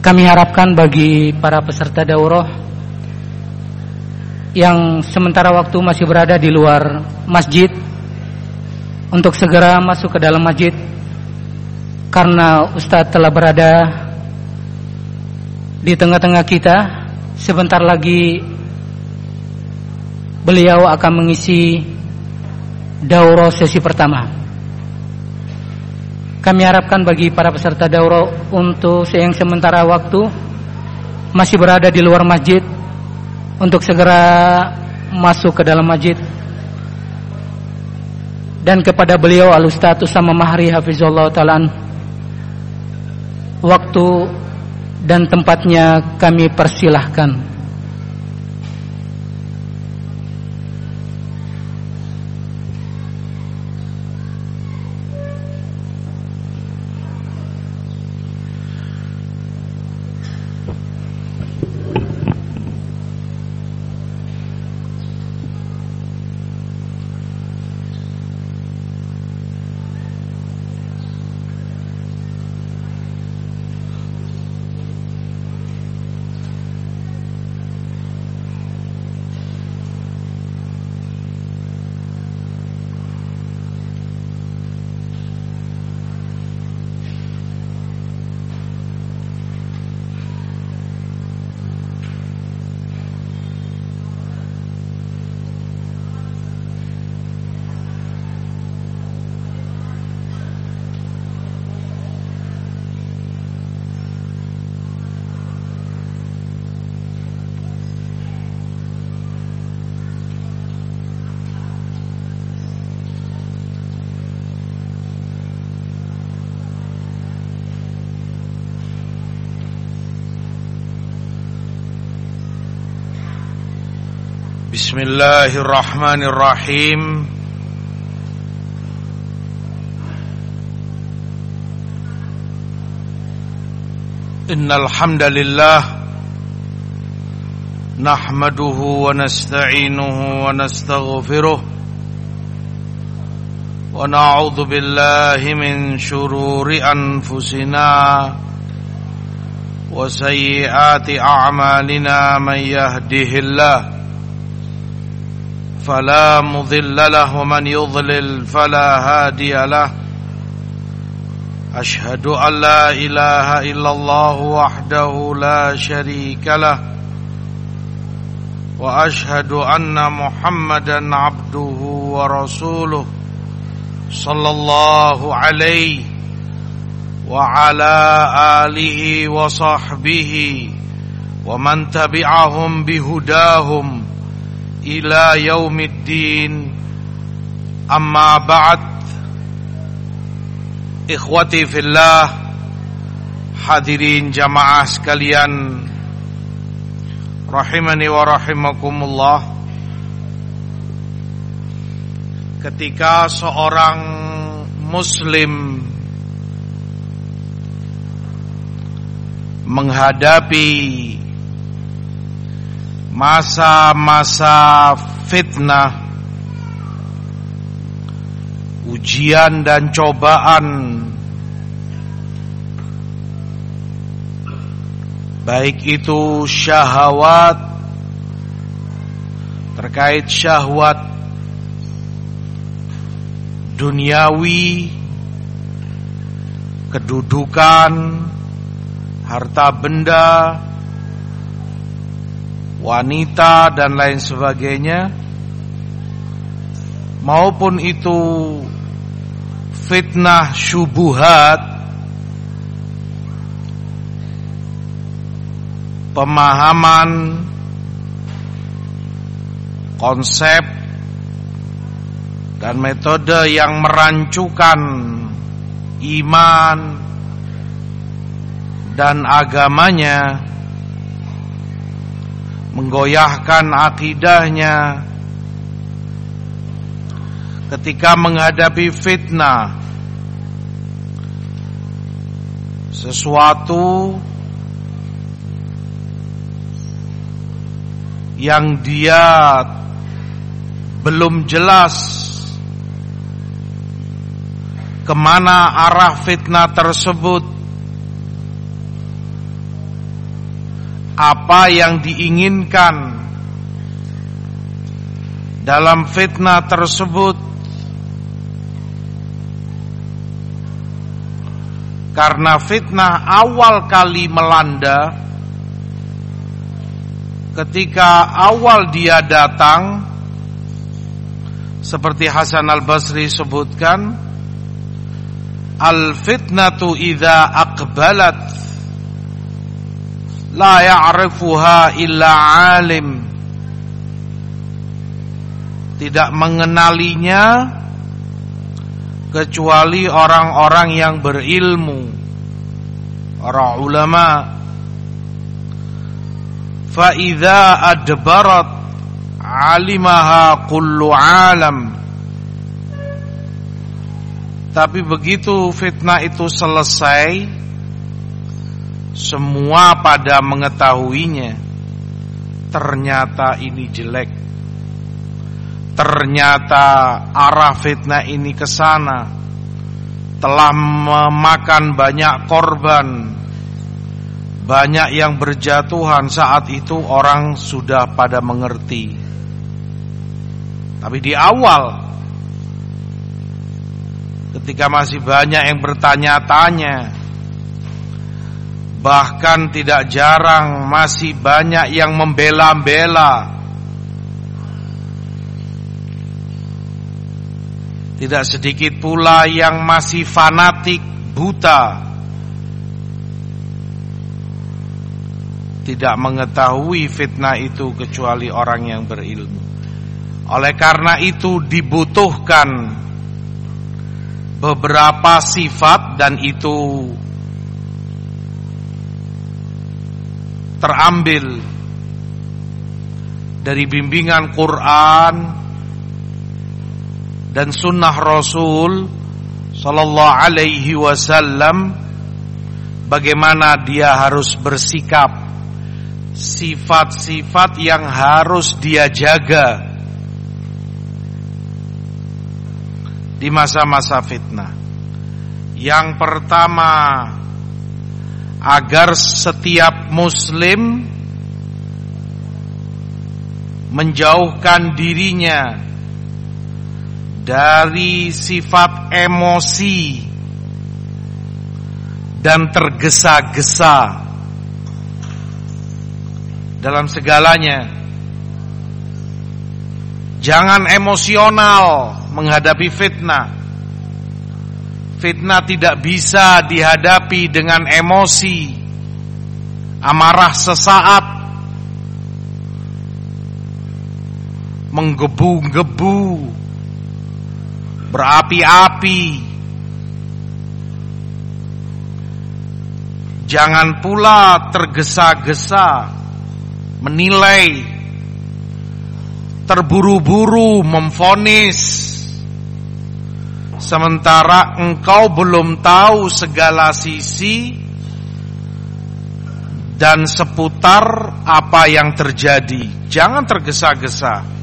Kami harapkan bagi para peserta daurah yang sementara waktu masih berada di luar masjid untuk segera masuk ke dalam masjid, karena Ustadz telah berada di tengah-tengah kita. Sebentar lagi beliau akan mengisi daurah sesi pertama. Kami harapkan bagi para peserta daurah untuk yang sementara waktu masih berada di luar masjid untuk segera masuk ke dalam masjid. Dan kepada beliau Al-Ustadz Usama Mahri Hafizullah Ta'ala, waktu dan tempatnya kami persilahkan. Bismillahirrahmanirrahim. Innal hamdalillah nahmaduhu wa nasta'inuhu wa nastaghfiruh wa na'udzu billahi min shururi anfusina wa sayyiati a'malina man yahdihillahu فلا مضل له ومن يضلل فلا هادي له أشهد أن لا إله إلا الله وحده لا شريك له وأشهد أن محمدا عبده ورسوله صلى الله عليه وعلى آله وصحبه ومن تبعهم بهداهم ila yaumiddin. Amma ba'd. Ikhwati fillah, hadirin jamaah sekalian rahimani wa rahimakumullah. Ketika seorang muslim menghadapi masa-masa fitnah, ujian dan cobaan, baik itu syahwat, terkait syahwat duniawi, kedudukan, harta benda, wanita dan lain sebagainya, maupun itu fitnah syubuhat, pemahaman konsep dan metode yang merancukan iman dan agamanya, menggoyahkan akidahnya. Ketika menghadapi fitnah, sesuatu yang dia belum jelas kemana arah fitnah tersebut, apa yang diinginkan dalam fitnah tersebut. Karena fitnah awal kali melanda, ketika awal dia datang, seperti Hasan al-Basri sebutkan, al-fitnatu idza aqbalat la ya'rifuha illa alim. Tidak mengenalinya kecuali orang-orang yang berilmu, para ulama. Fa idza adbarat alimaha kullu alam. Tapi begitu fitnah itu selesai, semua pada mengetahuinya. Ternyata ini jelek. Ternyata arah fitnah ini ke sana, telah memakan banyak korban, banyak yang berjatuhan. Saat itu orang sudah pada mengerti. Tapi di awal, ketika masih banyak yang bertanya-tanya, bahkan tidak jarang masih banyak yang membela-bela, tidak sedikit pula yang masih fanatik buta, tidak mengetahui fitnah itu kecuali orang yang berilmu. Oleh karena itu dibutuhkan beberapa sifat, dan itu terambil dari bimbingan Quran dan sunnah Rasul sallallahu alaihi wasallam, bagaimana dia harus bersikap, sifat-sifat yang harus dia jaga di masa-masa fitnah. Yang pertama, agar setiap muslim menjauhkan dirinya dari sifat emosi dan tergesa-gesa dalam segalanya. Jangan emosional menghadapi fitnah. Fitnah tidak bisa dihadapi dengan emosi, amarah sesaat, menggebu-gebu, berapi-api. Jangan pula tergesa-gesa menilai, terburu-buru memvonis, sementara engkau belum tahu segala sisi dan seputar apa yang terjadi. Jangan tergesa-gesa.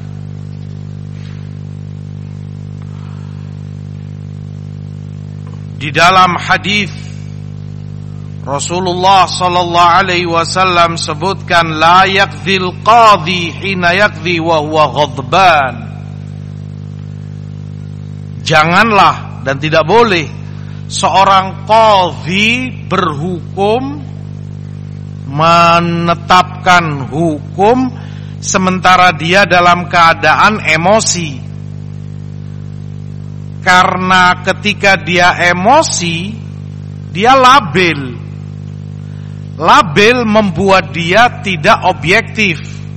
Di dalam hadis Rasulullah sallallahu alaihi wasallam sebutkan, la yakdzil qadhi hina yakdhi wa huwa ghadban. Janganlah dan tidak boleh seorang qadhi berhukum, menetapkan hukum sementara dia dalam keadaan emosi. Karena ketika dia emosi, dia labil. Labil membuat dia tidak objektif,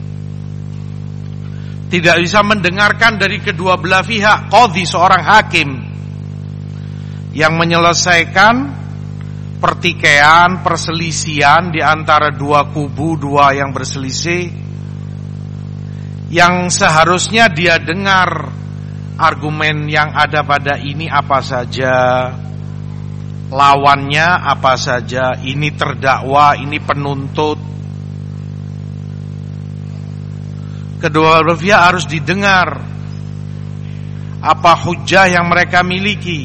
tidak bisa mendengarkan dari kedua belah pihak. Qadhi, seorang hakim yang menyelesaikan pertikaian, perselisihan di antara dua kubu, dua yang berselisih, yang seharusnya dia dengar argumen yang ada pada ini apa saja, lawannya apa saja, ini terdakwa, ini penuntut. Kedua belah pihak harus didengar apa hujah yang mereka miliki,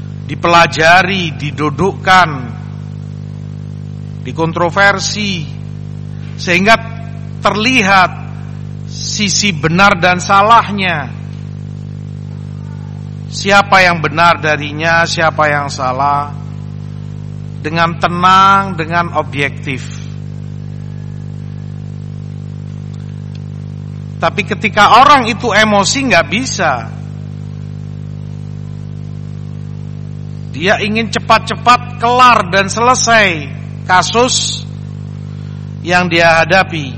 dipelajari, didudukkan, dikontroversi, sehingga terlihat sisi benar dan salahnya, siapa yang benar darinya, siapa yang salah, dengan tenang, dengan objektif. Tapi ketika orang itu emosi, nggak bisa. Dia ingin cepat-cepat kelar dan selesai kasus yang dia hadapi.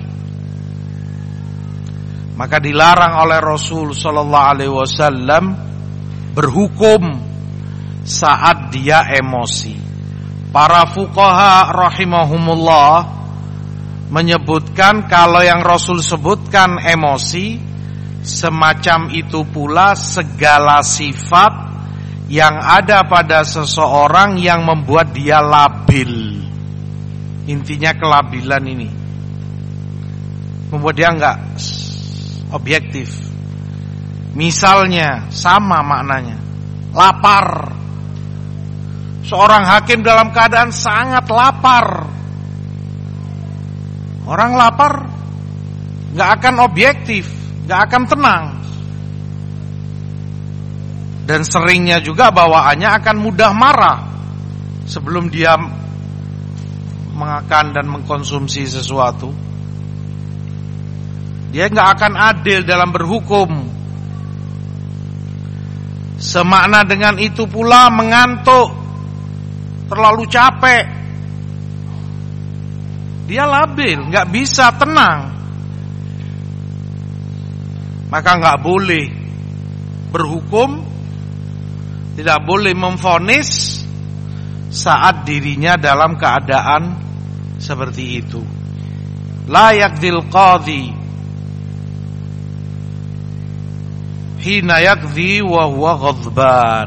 Maka dilarang oleh Rasul sallallahu alaihi wasallam berhukum saat dia emosi. Para fuqaha rahimahumullah menyebutkan kalau yang Rasul sebutkan emosi, semacam itu pula segala sifat yang ada pada seseorang yang membuat dia labil. Intinya kelabilan ini membuat dia enggak objektif. Misalnya sama maknanya, lapar. Seorang hakim dalam keadaan sangat lapar. Orang lapar gak akan objektif, gak akan tenang. Dan seringnya juga bawaannya akan mudah marah sebelum dia makan dan mengkonsumsi sesuatu. Dia gak akan adil dalam berhukum. Semakna dengan itu pula mengantuk, terlalu capek. Dia labil, gak bisa tenang. Maka gak boleh berhukum, tidak boleh memvonis saat dirinya dalam keadaan seperti itu. La yaqdil qadhi hina yaqdhi wa huwa ghadban.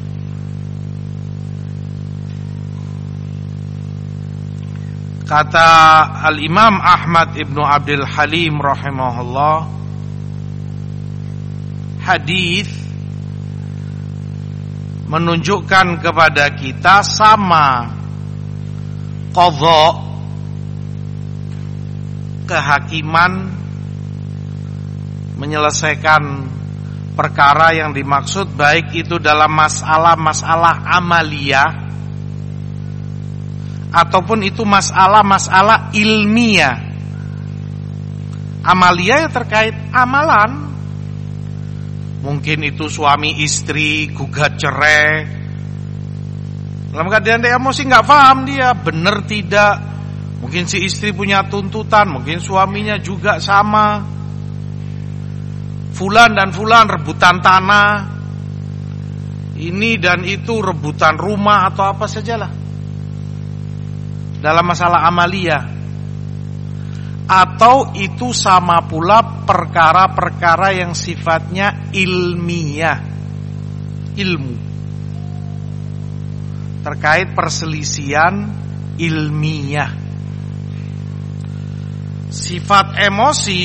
Kata Al-Imam Ahmad Ibnu Abdul Halim rahimahullah, hadis menunjukkan kepada kita sama qadha, kehakiman, menyelesaikan perkara yang dimaksud, baik itu dalam masalah-masalah amaliyah ataupun itu masalah-masalah ilmiah. Amaliyah yang terkait amalan, mungkin itu suami istri gugat cerai, dalam keadaan dia emosi, nggak paham dia benar tidak. Mungkin si istri punya tuntutan, mungkin suaminya juga sama. Fulan dan fulan rebutan tanah, ini dan itu rebutan rumah atau apa sajalah dalam masalah amaliyah. Atau itu sama pula perkara-perkara yang sifatnya ilmiah, ilmu, terkait perselisihan ilmiah. Sifat emosi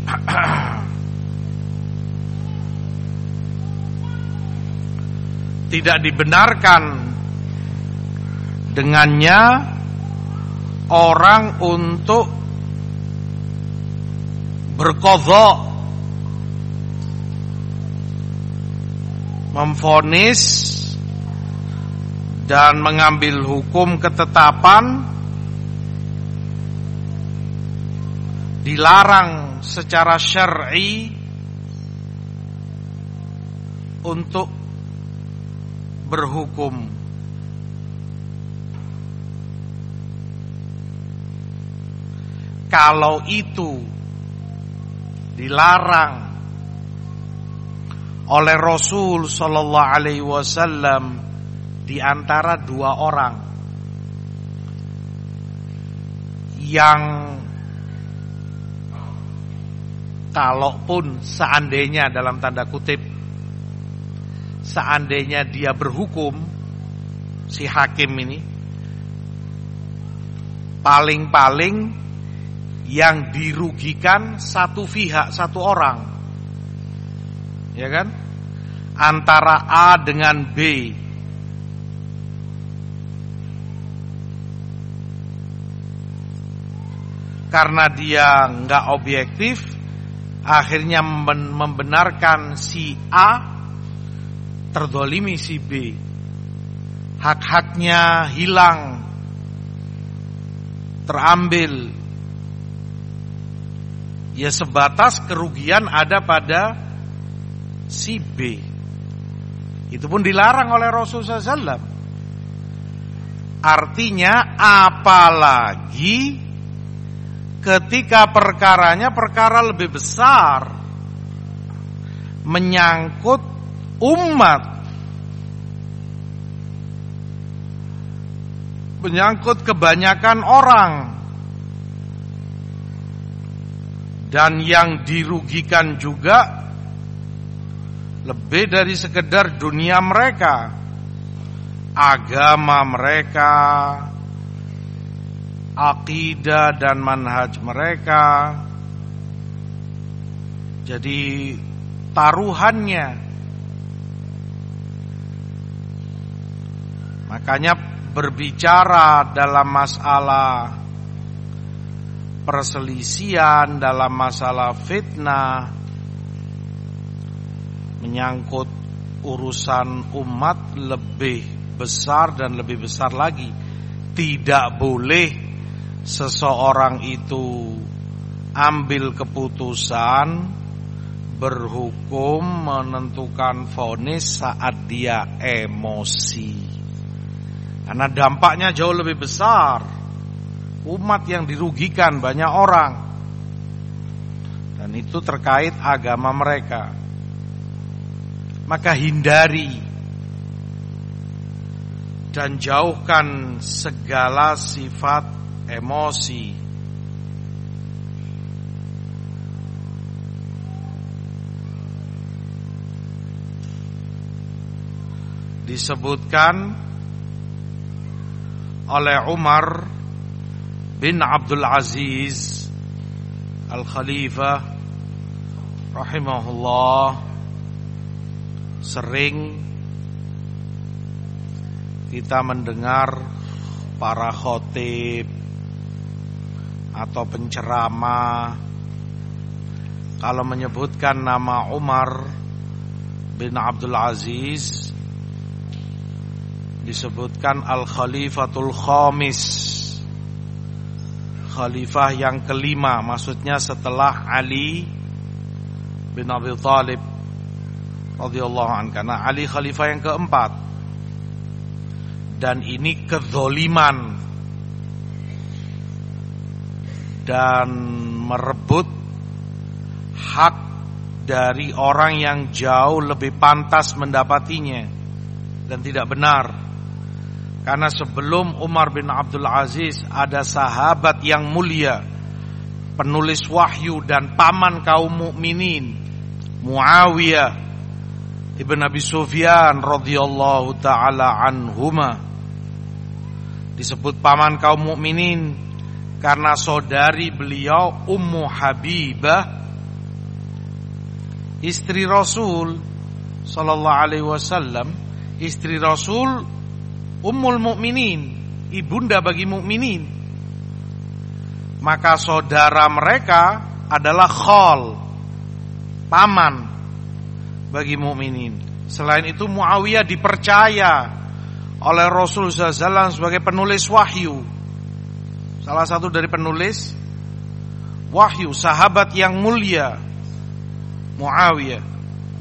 tidak dibenarkan dengannya orang untuk berqadha, memvonis dan mengambil hukum ketetapan. Dilarang secara syar'i untuk berhukum. Kalau itu dilarang oleh Rasul sallallahu alaihi wasallam di antara dua orang yang kalaupun seandainya dalam tanda kutip, seandainya dia berhukum, si hakim ini paling-paling yang dirugikan satu pihak, satu orang, ya kan, antara A dengan B. karena dia nggak objektif, akhirnya membenarkan si A, terdolimi si B, hak-haknya hilang, terambil. Ya sebatas kerugian ada pada si B. Itu pun dilarang oleh Rasulullah SAW. Artinya apalagi ketika perkaranya perkara lebih besar, menyangkut umat, menyangkut kebanyakan orang, dan yang dirugikan juga lebih dari sekedar dunia mereka, agama mereka, akidah dan manhaj mereka. Jadi taruhannya. Makanya berbicara dalam masalah perselisihan, dalam masalah fitnah, menyangkut urusan umat lebih besar dan lebih besar lagi. Tidak boleh seseorang itu ambil keputusan, berhukum, menentukan vonis saat dia emosi, karena dampaknya jauh lebih besar. Umat yang dirugikan banyak orang, dan itu terkait agama mereka. Maka hindari dan jauhkan segala sifat emosi. Disebutkan oleh Umar bin Abdul Aziz Al-Khalifah rahimahullah, sering kita mendengar para khotib atau penceramah kalau menyebutkan nama Umar bin Abdul Aziz, disebutkan Al-Khalifatul Khamis, khalifah yang kelima, maksudnya setelah Ali bin Abi Thalib radhiyallahu anhu, karena Ali khalifah yang keempat. Dan ini kezoliman dan merebut hak dari orang yang jauh lebih pantas mendapatinya, dan tidak benar. Karena sebelum Umar bin Abdul Aziz ada sahabat yang mulia, penulis wahyu dan paman kaum mukminin, Muawiyah ibn Abi Sufyan radhiyallahu taala anhuma. Disebut paman kaum mukminin karena saudari beliau Ummu Habibah, istri Rasul sallallahu alaihi wasallam, istri Rasul, Ummul Mukminin, ibunda bagi mukminin. Maka saudara mereka adalah khal, paman bagi mukminin. Selain itu Muawiyah dipercaya oleh Rasulullah SAW sebagai penulis wahyu, salah satu dari penulis wahyu, sahabat yang mulia Muawiyah.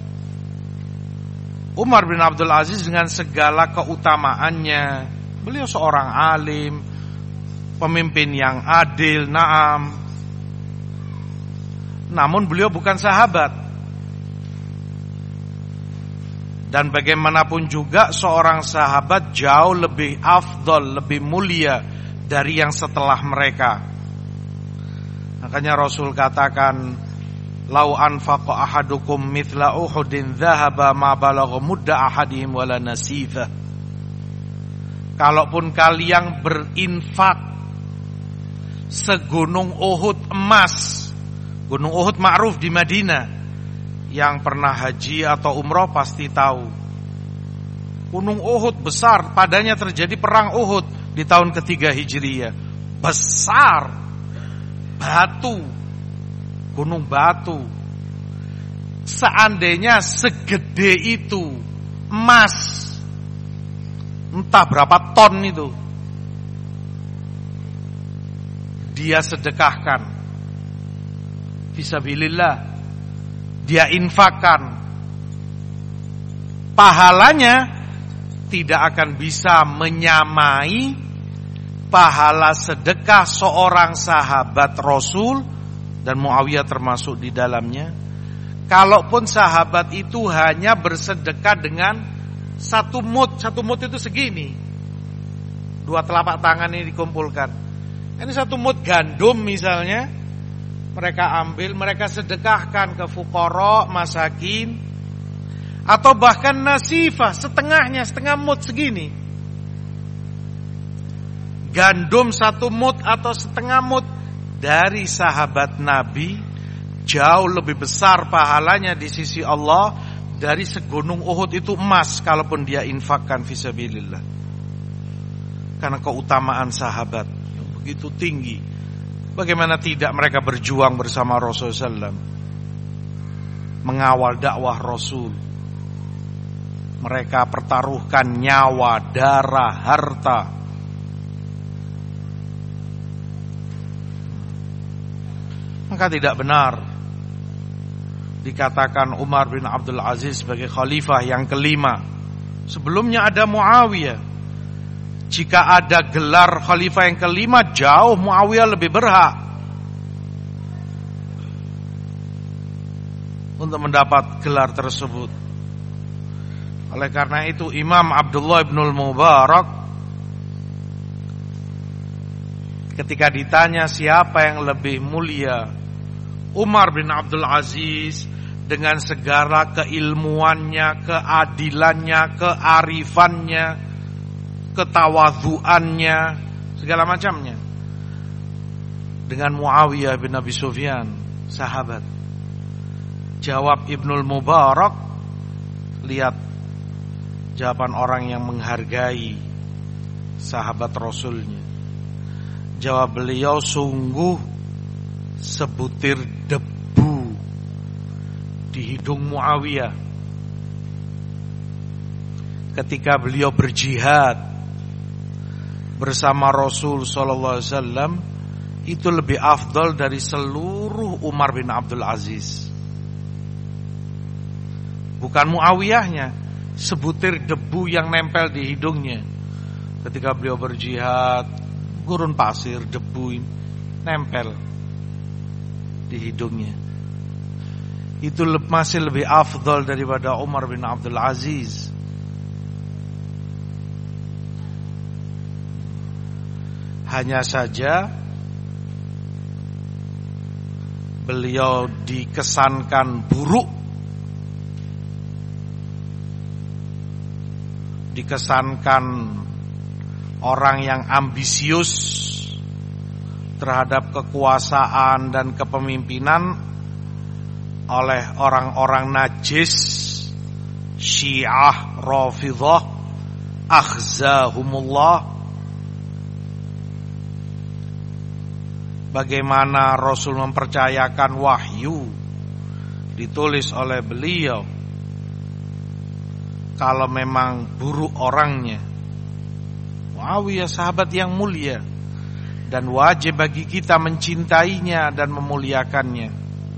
Umar bin Abdul Aziz dengan segala keutamaannya, beliau seorang alim, pemimpin yang adil, naam. Namun beliau bukan sahabat. Dan bagaimanapun juga seorang sahabat jauh lebih afdol, lebih mulia dari yang setelah mereka. Makanya Rasul katakan, lau anfaqa ahadukum mithla Uhudin dhahaba ma balagha mudda ahadihim wala nasifa. Kalaupun kalian berinfak segunung Uhud emas, gunung Uhud ma'ruf di Madinah, yang pernah haji atau umrah pasti tahu. Gunung Uhud besar, padanya terjadi perang Uhud di tahun ketiga Hijriyah. Besar, batu, gunung batu. Seandainya segede itu emas, entah berapa ton itu, dia sedekahkan fisabilillah, dia infakkan, pahalanya tidak akan bisa menyamai pahala sedekah seorang sahabat Rasul, dan Muawiyah termasuk di dalamnya. Kalaupun sahabat itu hanya bersedekah dengan satu mud itu segini, 2 telapak tangan ini dikumpulkan. Ini 1 mud gandum misalnya, mereka ambil, mereka sedekahkan ke fuqara, masakin, atau bahkan nasifah, setengahnya, setengah mud segini. Gandum 1 mud atau setengah mud dari sahabat Nabi jauh lebih besar pahalanya di sisi Allah dari segunung Uhud itu emas, kalaupun dia infakkan fisabilillah. Karena keutamaan sahabat yang begitu tinggi. Bagaimana tidak mereka berjuang bersama Rasulullah SAW, mengawal dakwah Rasul. Mereka pertaruhkan nyawa, darah, harta. Maka tidak benar dikatakan Umar bin Abdul Aziz sebagai khalifah yang kelima. Sebelumnya ada Muawiyah. Jika ada gelar khalifah yang kelima, jauh Muawiyah lebih berhak untuk mendapat gelar tersebut. Oleh karena itu Imam Abdullah ibnul Mubarak ketika ditanya siapa yang lebih mulia, Umar bin Abdul Aziz dengan segala keilmuannya, keadilannya, kearifannya, ketawadhuannya, segala macamnya, dengan Muawiyah bin Abi Sufyan, sahabat. Jawab Ibnul Mubarak, lihat jawaban orang yang menghargai sahabat Rasulnya. Jawab beliau, sungguh sebutir debu di hidung Muawiyah ketika beliau berjihad bersama Rasul sallallahu alaihi wasallam itu lebih afdal dari seluruh Umar bin Abdul Aziz. Bukan Muawiyahnya, sebutir debu yang nempel di hidungnya ketika beliau berjihad, gurun pasir, debu nempel di hidungnya. Itu masih lebih afdal daripada Umar bin Abdul Aziz. Hanya saja beliau dikesankan buruk, dikesankan orang yang ambisius terhadap kekuasaan dan kepemimpinan oleh orang-orang najis Syiah Rafidhah akhzahumullah. Bagaimana Rasul mempercayakan wahyu ditulis oleh beliau, kalau memang buruk orangnya. Muawiyah sahabat yang mulia, dan wajib bagi kita mencintainya dan memuliakannya.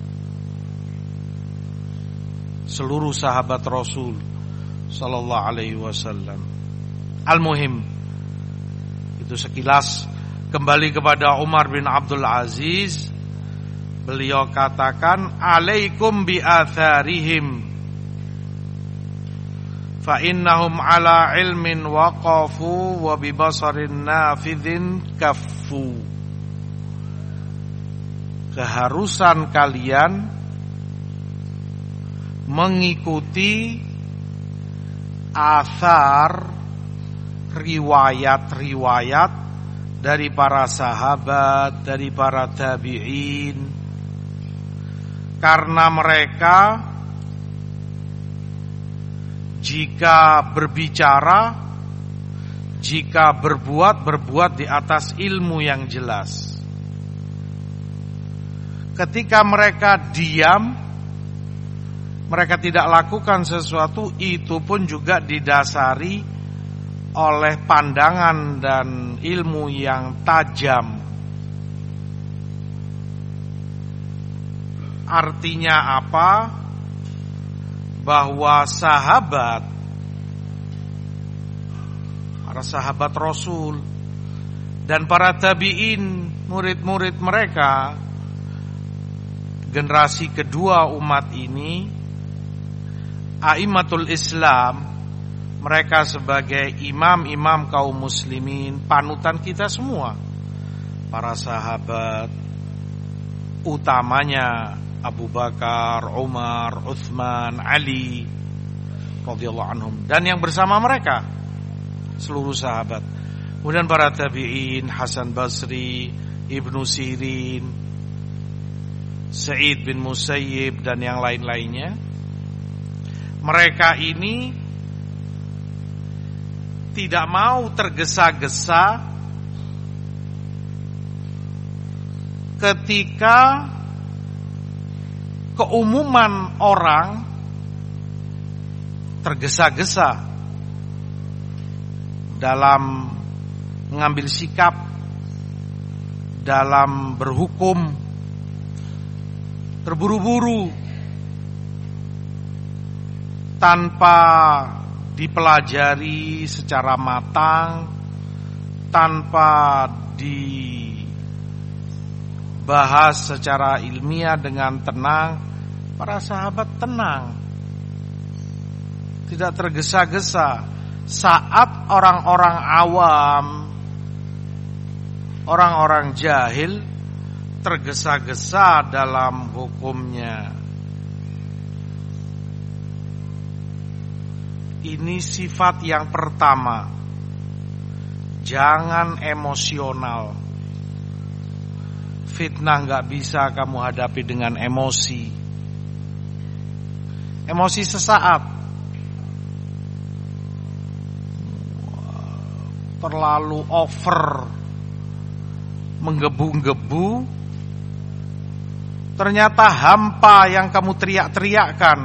Seluruh sahabat Rasul sallallahu alaihi wasallam. Al-muhim, itu sekilas. Kembali kepada Umar bin Abdul Aziz, beliau katakan, alaikum bi atharihim fa innahum ala ilmin waqafu wa bi basarin nafidhin kaffu. Keharusan kalian mengikuti athar, riwayat-riwayat dari para sahabat, dari para tabi'in, karena mereka jika berbicara, jika berbuat di atas ilmu yang jelas. ketika mereka diam, mereka tidak lakukan sesuatu, itu pun juga didasari oleh pandangan dan ilmu yang tajam. Artinya apa? Bahwa para sahabat Rasul dan para tabi'in, murid-murid mereka, generasi kedua umat ini, a'immatul Islam, mereka sebagai imam-imam kaum muslimin, panutan kita semua. Para sahabat, utamanya Abu Bakar, Umar, Utsman, Ali radhiyallahu anhum, dan yang bersama mereka seluruh sahabat. Kemudian para tabi'in, Hasan Basri, Ibnu Sirin, Sa'id bin Musayyib, dan yang lain-lainnya. Mereka ini tidak mau tergesa-gesa ketika keumuman orang tergesa-gesa dalam mengambil sikap, dalam berhukum, terburu-buru, tanpa dipelajari secara matang, tanpa dibahas secara ilmiah dengan tenang. Para sahabat tenang, tidak tergesa-gesa. Saat orang-orang awam, orang-orang jahil tergesa-gesa dalam hukumnya. Ini sifat yang pertama. Jangan emosional. Fitnah gak bisa kamu hadapi dengan emosi. Emosi sesaat, terlalu over, menggebu-gebu, ternyata hampa yang kamu teriak-teriakkan.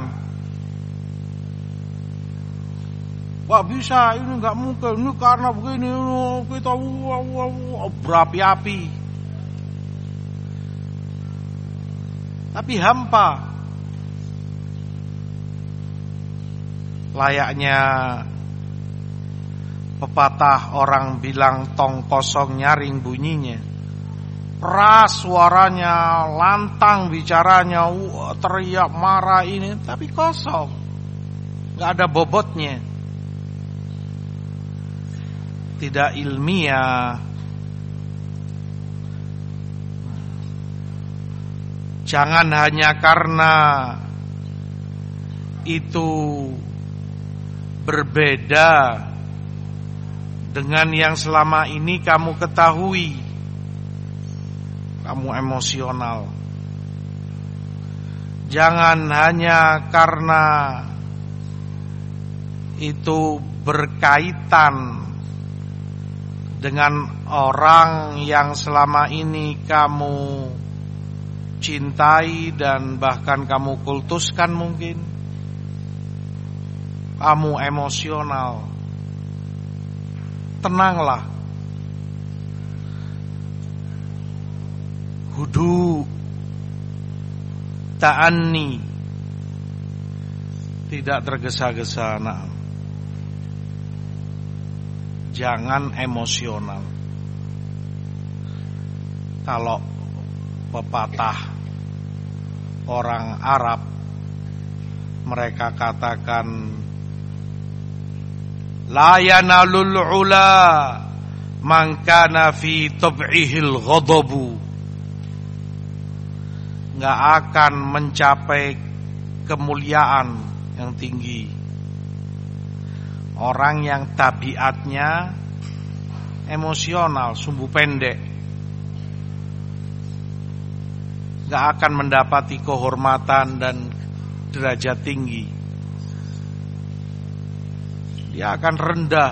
Wah bisa, ini nggak mungkin, ini karena begini, kita berapi-api. Tapi hampa. Layaknya pepatah orang bilang tong kosong nyaring bunyinya. Keras suaranya, lantang bicaranya, teriak marah ini, tapi kosong. Gak ada bobotnya. Tidak ilmiah. Jangan hanya karena itu berbeda dengan yang selama ini kamu ketahui, kamu emosional. Jangan hanya karena itu berkaitan dengan orang yang selama ini kamu cintai dan bahkan kamu kultuskan mungkin. Kamu emosional. Tenanglah. Hudu, ta'anni, tidak tergesa-gesa. Nah, jangan emosional. Kalau pepatah orang Arab, mereka katakan la yanalul ula man kana fi tab'ihil ghadabu. Enggak akan mencapai kemuliaan yang tinggi orang yang tabiatnya emosional, sumbu pendek. Enggak akan mendapati kehormatan dan derajat tinggi. Dia akan rendah.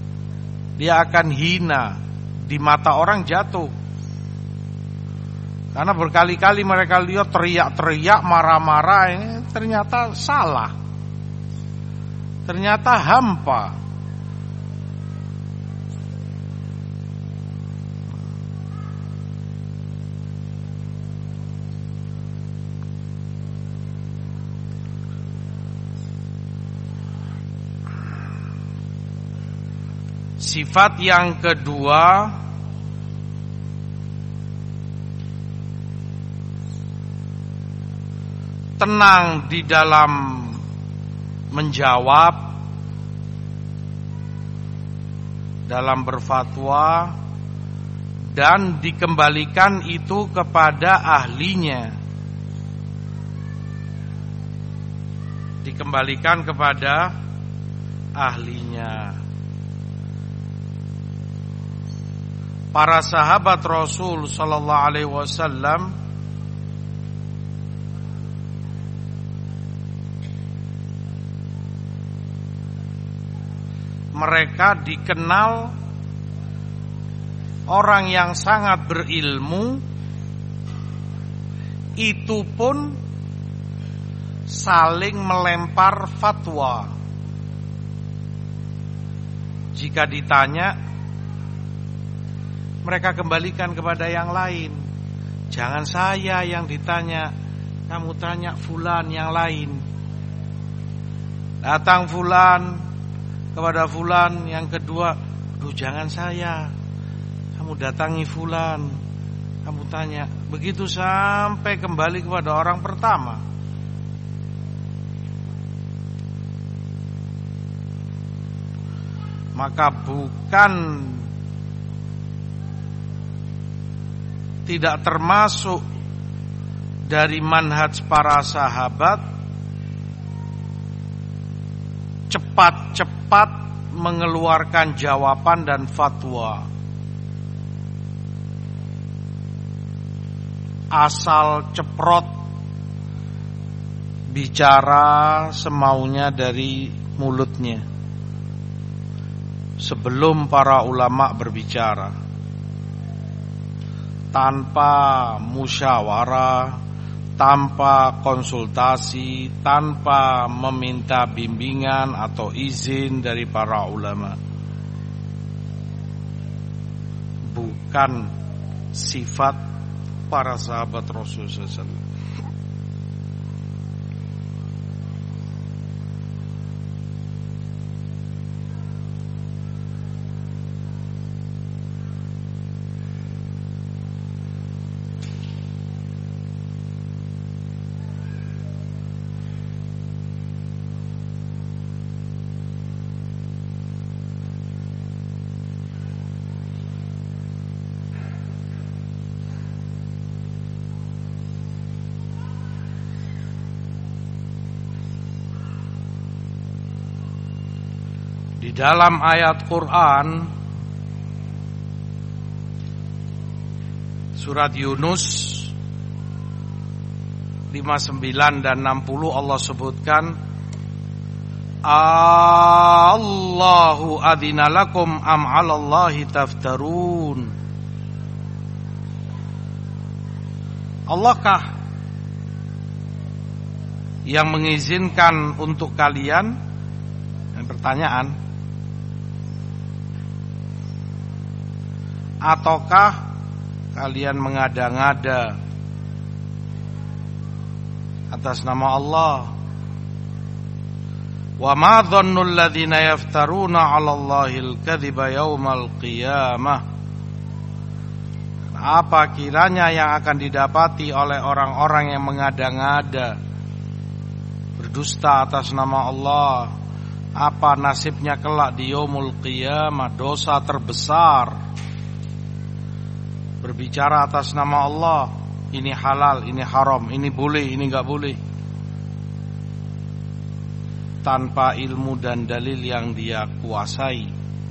Dia akan hina. Di mata orang jatuh. Karena berkali-kali mereka lihat teriak-teriak, marah-marah, ini ternyata salah. Ternyata hampa. Sifat yang kedua, tenang di dalam menjawab, dalam berfatwa, dan dikembalikan itu kepada ahlinya. Dikembalikan kepada ahlinya. Para sahabat Rasul sallallahu alaihi wasallam mereka dikenal orang yang sangat berilmu, itu pun saling melempar fatwa. Jika ditanya, mereka kembalikan kepada yang lain. Jangan saya yang ditanya, kamu tanya fulan yang lain. Datang fulan kepada fulan yang kedua, aduh jangan saya, kamu datangi fulan, kamu tanya. Begitu sampai kembali kepada orang pertama. Maka bukan tidak termasuk dari manhaj para sahabat cepat-cepat mengeluarkan jawaban dan fatwa, asal ceprot bicara semaunya dari mulutnya sebelum para ulama berbicara, tanpa musyawarah, tanpa konsultasi, tanpa meminta bimbingan atau izin dari para ulama. Bukan sifat para sahabat Rasulullah SAW. Di dalam ayat Quran surat Yunus 59 dan 60 Allah sebutkan, Allahu adzina lakum am 'alallahi taftarun. Allahkah yang mengizinkan untuk kalian? Pertanyaan. Ataukah kalian mengada-ngada atas nama Allah? Wa ma dhannul ladzina yaftaruna 'alallahil kadziba yaumal qiyamah. Apa kiranya yang akan didapati oleh orang-orang yang mengada-ngada, berdusta atas nama Allah? Apa nasibnya kelak di yaumul qiyamah? Dosa terbesar. Berbicara atas nama Allah, ini halal, ini haram, ini boleh, ini enggak boleh, tanpa ilmu dan dalil yang dia kuasai.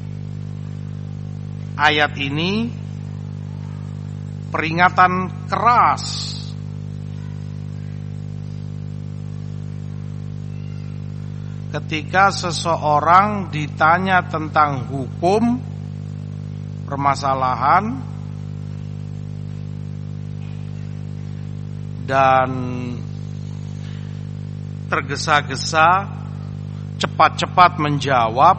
Ayat ini peringatan keras ketika seseorang ditanya tentang hukum permasalahan, dan tergesa-gesa, cepat-cepat menjawab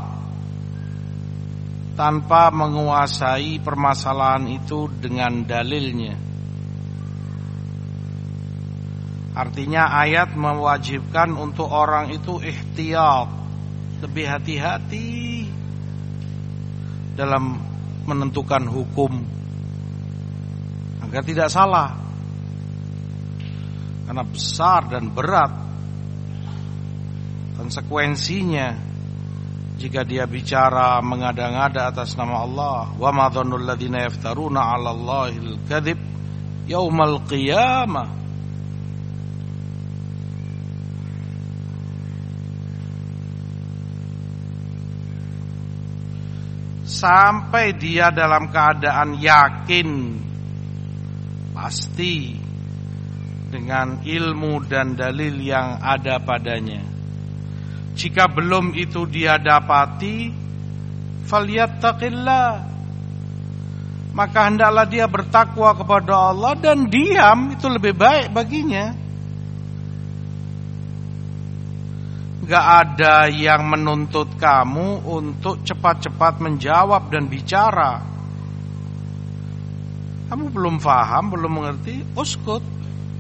tanpa menguasai permasalahan itu dengan dalilnya. Artinya ayat mewajibkan untuk orang itu ihtiyat, lebih hati-hati dalam menentukan hukum agar tidak salah, karena besar dan berat konsekuensinya jika dia bicara mengada-ngada atas nama Allah. Wa ma dhannul ladzina yaftaruna 'ala Allahil kadzib yaumal qiyamah. Sampai dia dalam keadaan yakin pasti dengan ilmu dan dalil yang ada padanya. Jika belum itu dia dapati, falyattaqillah, maka hendaklah dia bertakwa kepada Allah dan diam, itu lebih baik baginya. Gak ada yang menuntut kamu untuk cepat-cepat menjawab dan bicara. Kamu belum paham, belum mengerti, uskut.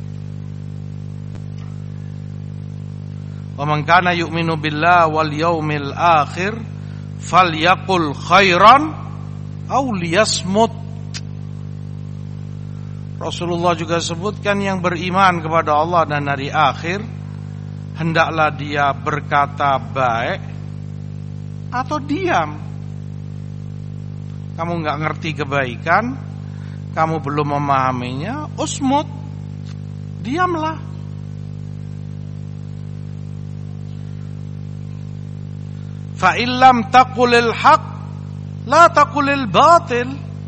Wa man kana yu'minu billahi wal yaumil akhir falyaqul khairan aw liyasmut. Rasulullah juga sebutkan yang beriman kepada Allah dan hari akhir hendaklah dia berkata baik atau diam. Kamu enggak ngerti kebaikan, kamu belum memahaminya, usmut, diamlah. Fa illam taqulil haq la taqulil batil.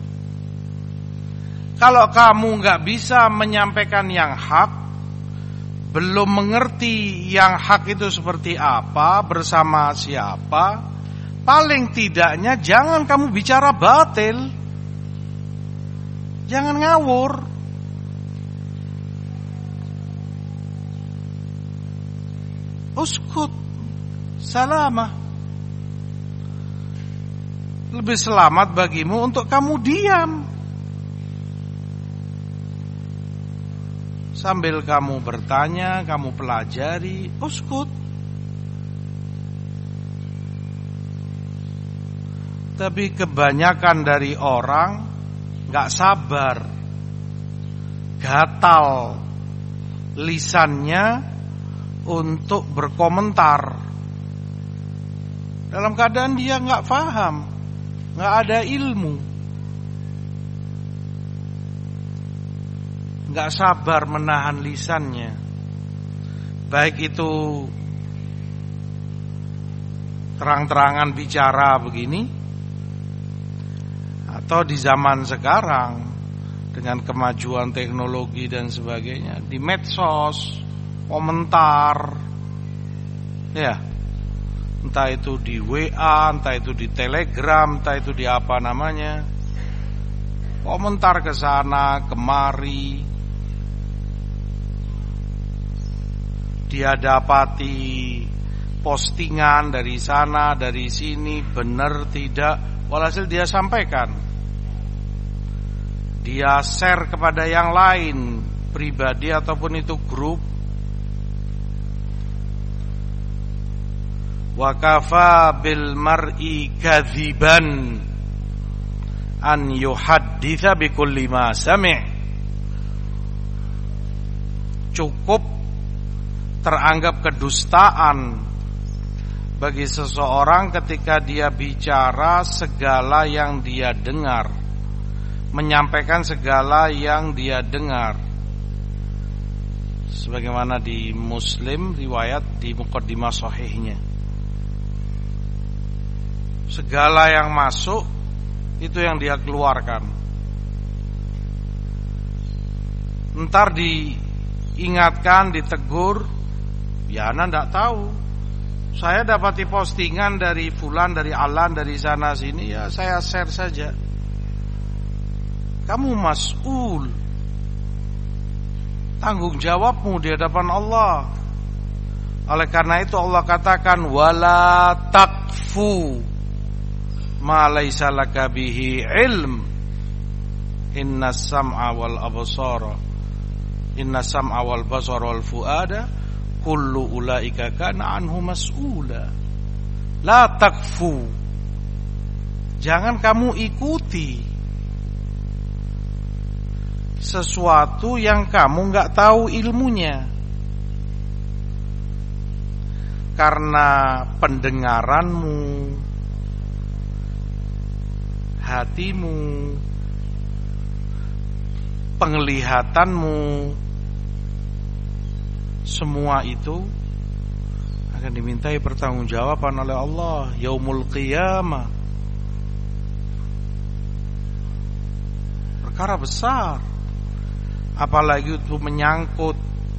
Kalau kamu enggak bisa menyampaikan yang hak, belum mengerti yang hak itu seperti apa, bersama siapa, paling tidaknya jangan kamu bicara batil. Jangan ngawur. Uskut salamah. Lebih selamat bagimu untuk kamu diam, sambil kamu bertanya, kamu pelajari, uskut. Tapi kebanyakan dari orang gak sabar, gatal lisannya untuk berkomentar dalam keadaan dia gak paham, gak ada ilmu, gak sabar menahan lisannya. Baik itu terang-terangan bicara begini, atau di zaman sekarang dengan kemajuan teknologi dan sebagainya, di medsos, komentar, ya, entah itu di WA, entah itu di Telegram, entah itu di apa namanya, komentar ke sana kemari, dia dapati postingan dari sana dari sini, benar tidak, walhasil dia sampaikan, dia share kepada yang lain, pribadi ataupun itu grup. Wa kafa bil mar'i kadziban an yuhadditsa bi kulli ma sami'. Cukup teranggap kedustaan bagi seseorang ketika dia bicara segala yang dia dengar, menyampaikan segala yang dia dengar. Sebagaimana di Muslim riwayat di muqaddimah sahihnya, segala yang masuk itu yang dia keluarkan. Entar diingatkan, ditegur, ya ana ndak tahu, saya dapati postingan dari fulan, dari alan, dari sana sini, ya saya share saja. Kamu mas'ul, tanggung jawabmu di hadapan Allah. Oleh karena itu Allah katakan wala taqfu ma laisa laka bihi ilm innas sam'a wal absara innas sam'a wal basara wal fuada kullu ulaika kana anhu mas'ula. La taqfu, jangan kamu ikuti sesuatu yang kamu enggak tahu ilmunya. Karena pendengaranmu, hatimu, penglihatanmu, semua itu akan dimintai pertanggungjawaban oleh Allah yaumul qiyamah. Perkara besar, apalagi itu menyangkut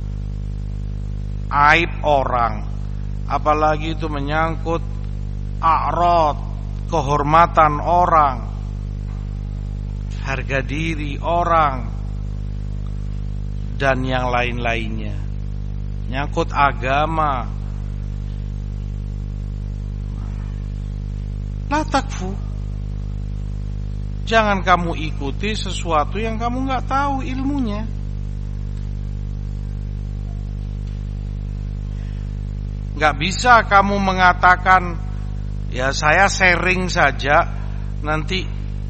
aib orang, apalagi itu menyangkut a'rad, kehormatan orang, harga diri orang, dan yang lain-lainnya. Nyangkut agama. La takfu, jangan kamu ikuti sesuatu yang kamu enggak tahu ilmunya. Enggak bisa kamu mengatakan ya saya sharing saja, nanti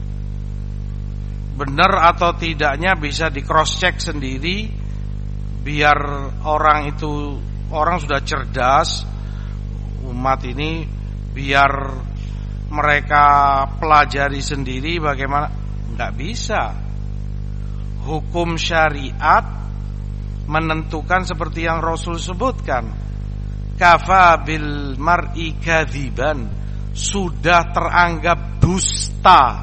benar atau tidaknya bisa di cross check sendiri, biar orang sudah cerdas, umat ini biar mereka pelajari sendiri bagaimana. Enggak bisa. Hukum syariat menentukan seperti yang Rasul sebutkan, kafa bil mar'i kadziban, sudah teranggap dusta,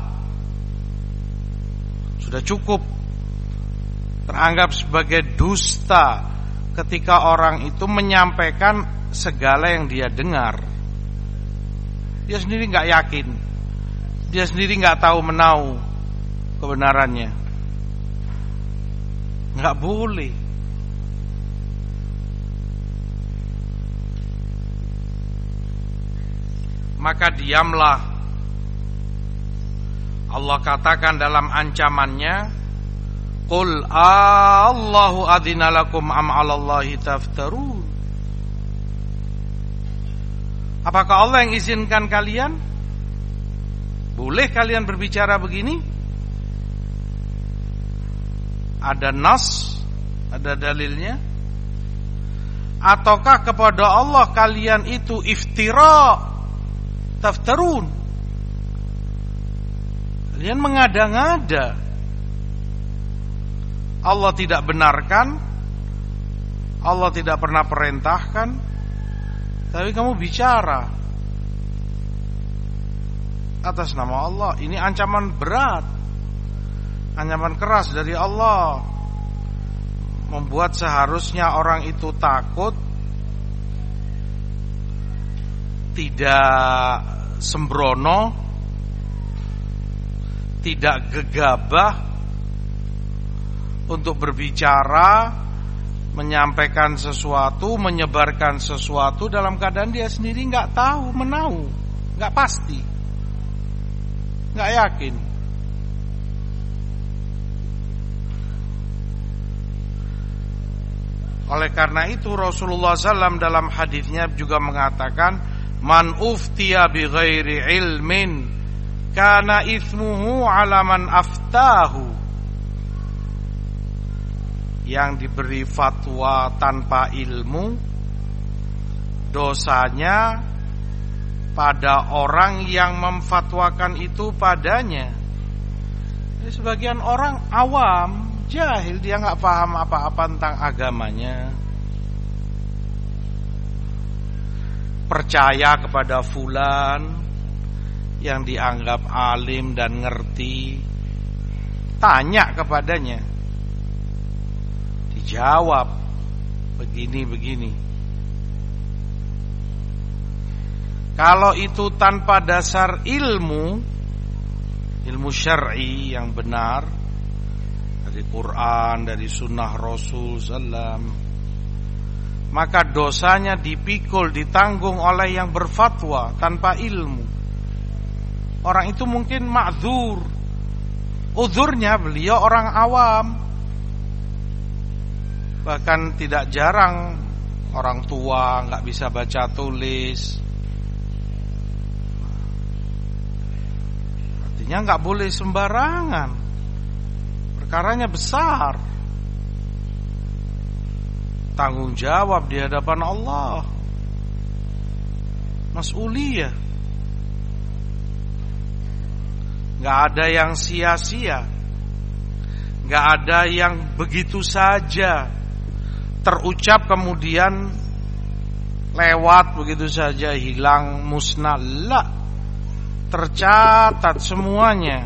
sudah cukup teranggap sebagai dusta ketika orang itu menyampaikan segala yang dia dengar. Dia sendiri nggak yakin, dia sendiri nggak tahu menau kebenarannya. Nggak boleh. Maka diamlah. Allah katakan dalam ancamannya, qul Allahu adzina lakum am 'alallahi taftarun. Apakah Allah yang izinkan kalian? Boleh kalian berbicara begini? Ada nas, ada dalilnya? Ataukah kepada Allah kalian itu iftira, taftarun? Kalian mengada-ngada. Allah tidak benarkan, Allah tidak pernah perintahkan, tapi kamu bicara atas nama Allah. Ini ancaman berat, ancaman keras dari Allah, membuat seharusnya orang itu takut, tidak sembrono, tidak gegabah untuk berbicara, menyampaikan sesuatu, menyebarkan sesuatu dalam keadaan dia sendiri nggak tahu menau, nggak pasti, nggak yakin. Oleh karena itu Rasulullah SAW dalam hadisnya juga mengatakan, man uftiya bi ghairi ilmin kana ithmuhu ala man aftahu. Yang diberi fatwa tanpa ilmu, dosanya pada orang yang memfatwakan itu padanya. Jadi sebagian orang awam, jahil, dia nggak paham apa-apa tentang agamanya, percaya kepada fulan yang dianggap alim dan ngerti, tanya kepadanya, dijawab begini-begini. Kalau itu tanpa dasar ilmu syar'i yang benar, dari Quran, dari sunnah Rasul sallam, maka dosanya dipikul, ditanggung oleh yang berfatwa tanpa ilmu. Orang itu mungkin ma'dzur, uzurnya beliau orang awam, bahkan tidak jarang orang tua, nggak bisa baca tulis. Artinya nggak boleh sembarangan, perkaranya besar, tanggung jawab di hadapan Allah, mas'uliyah. Nggak ada yang sia-sia, nggak ada yang begitu saja terucap kemudian lewat begitu saja, hilang, musnah. La, tercatat semuanya.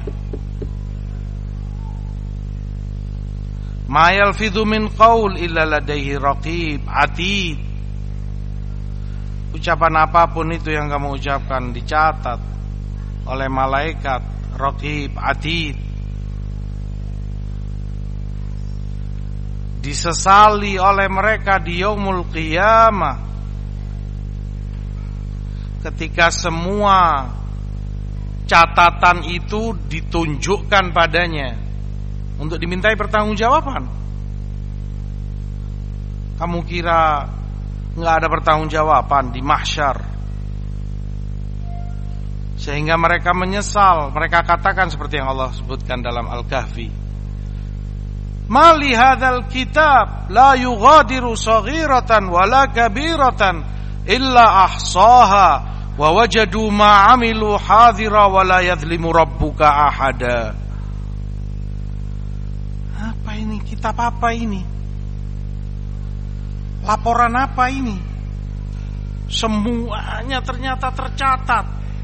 Ma yalfidhu min qaul illa ladaihi raqib atid. Ucapan apapun itu yang kamu ucapkan dicatat oleh malaikat raqib atid. Disesali oleh mereka di yaumul qiyamah, ketika semua catatan itu ditunjukkan padanya untuk dimintai pertanggungjawaban. Kamu kira nggak ada pertanggungjawaban di mahsyar? Sehingga mereka menyesal, mereka katakan seperti yang Allah sebutkan dalam Al-Kahfi, Mali hadzal kitab la yughadiru saghiratan wala kabiratan illa ahsaha wa wajadu ma amilu hadira wa la yadhlimu rabbuka ahada. Apa ini? Kitab apa ini? Laporan apa ini? Semuanya ternyata tercatat.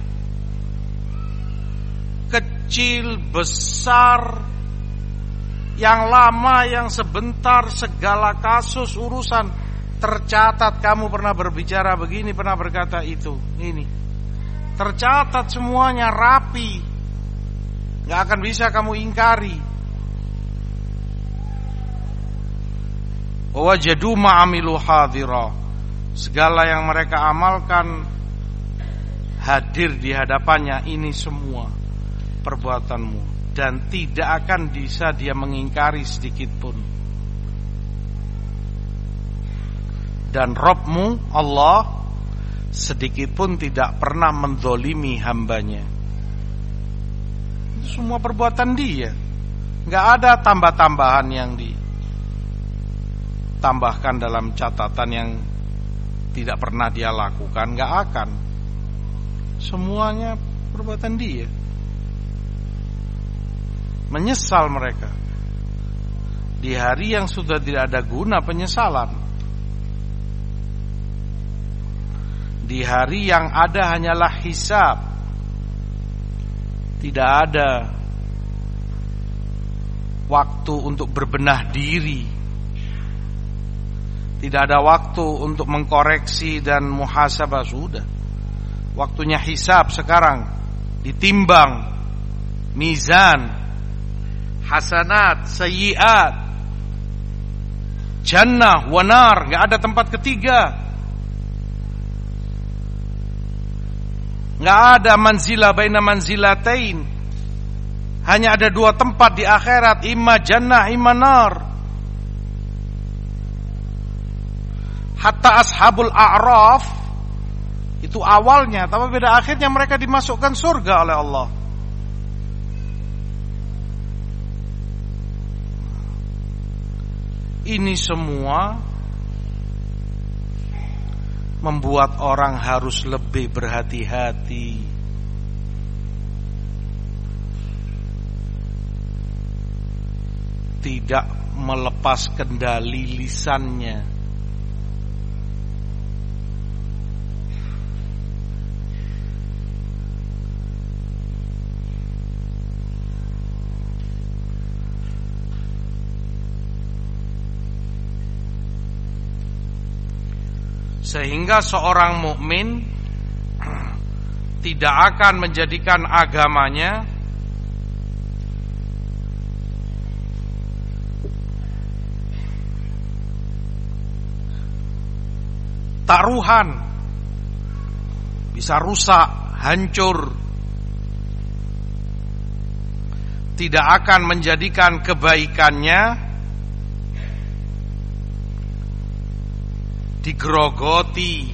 Kecil, besar, yang lama, yang sebentar, segala kasus, urusan tercatat. Kamu pernah berbicara begini, pernah berkata itu, ini tercatat semuanya, rapi, gak akan bisa kamu ingkari. Wajadu ma'amilu hadira, segala yang mereka amalkan hadir di hadapannya. Ini semua perbuatanmu, dan tidak akan bisa dia mengingkari sedikit pun. Dan Rabbmu Allah sedikit pun tidak pernah menzalimi hambanya. Itu semua perbuatan dia, nggak ada tambah-tambahan yang ditambahkan dalam catatan yang tidak pernah dia lakukan, nggak akan. Semuanya perbuatan dia. Menyesal mereka di hari yang sudah tidak ada guna penyesalan, di hari yang ada hanyalah hisab, tidak ada waktu untuk berbenah diri, tidak ada waktu untuk mengkoreksi dan muhasabah. Sudah waktunya hisab sekarang, ditimbang mizan, hasanat, sayyiat, jannah, wanar. Gak ada tempat ketiga, gak ada manzilah baina manzilatain. Hanya ada dua tempat di akhirat, imma jannah, imma nar. Hatta ashabul a'raf itu awalnya, tapi pada akhirnya mereka dimasukkan surga oleh Allah. Ini semua membuat orang harus lebih berhati-hati. Tidak melepas kendali lisannya. Sehingga seorang mukmin tidak akan menjadikan agamanya taruhan, bisa rusak, hancur, tidak akan menjadikan kebaikannya digerogoti,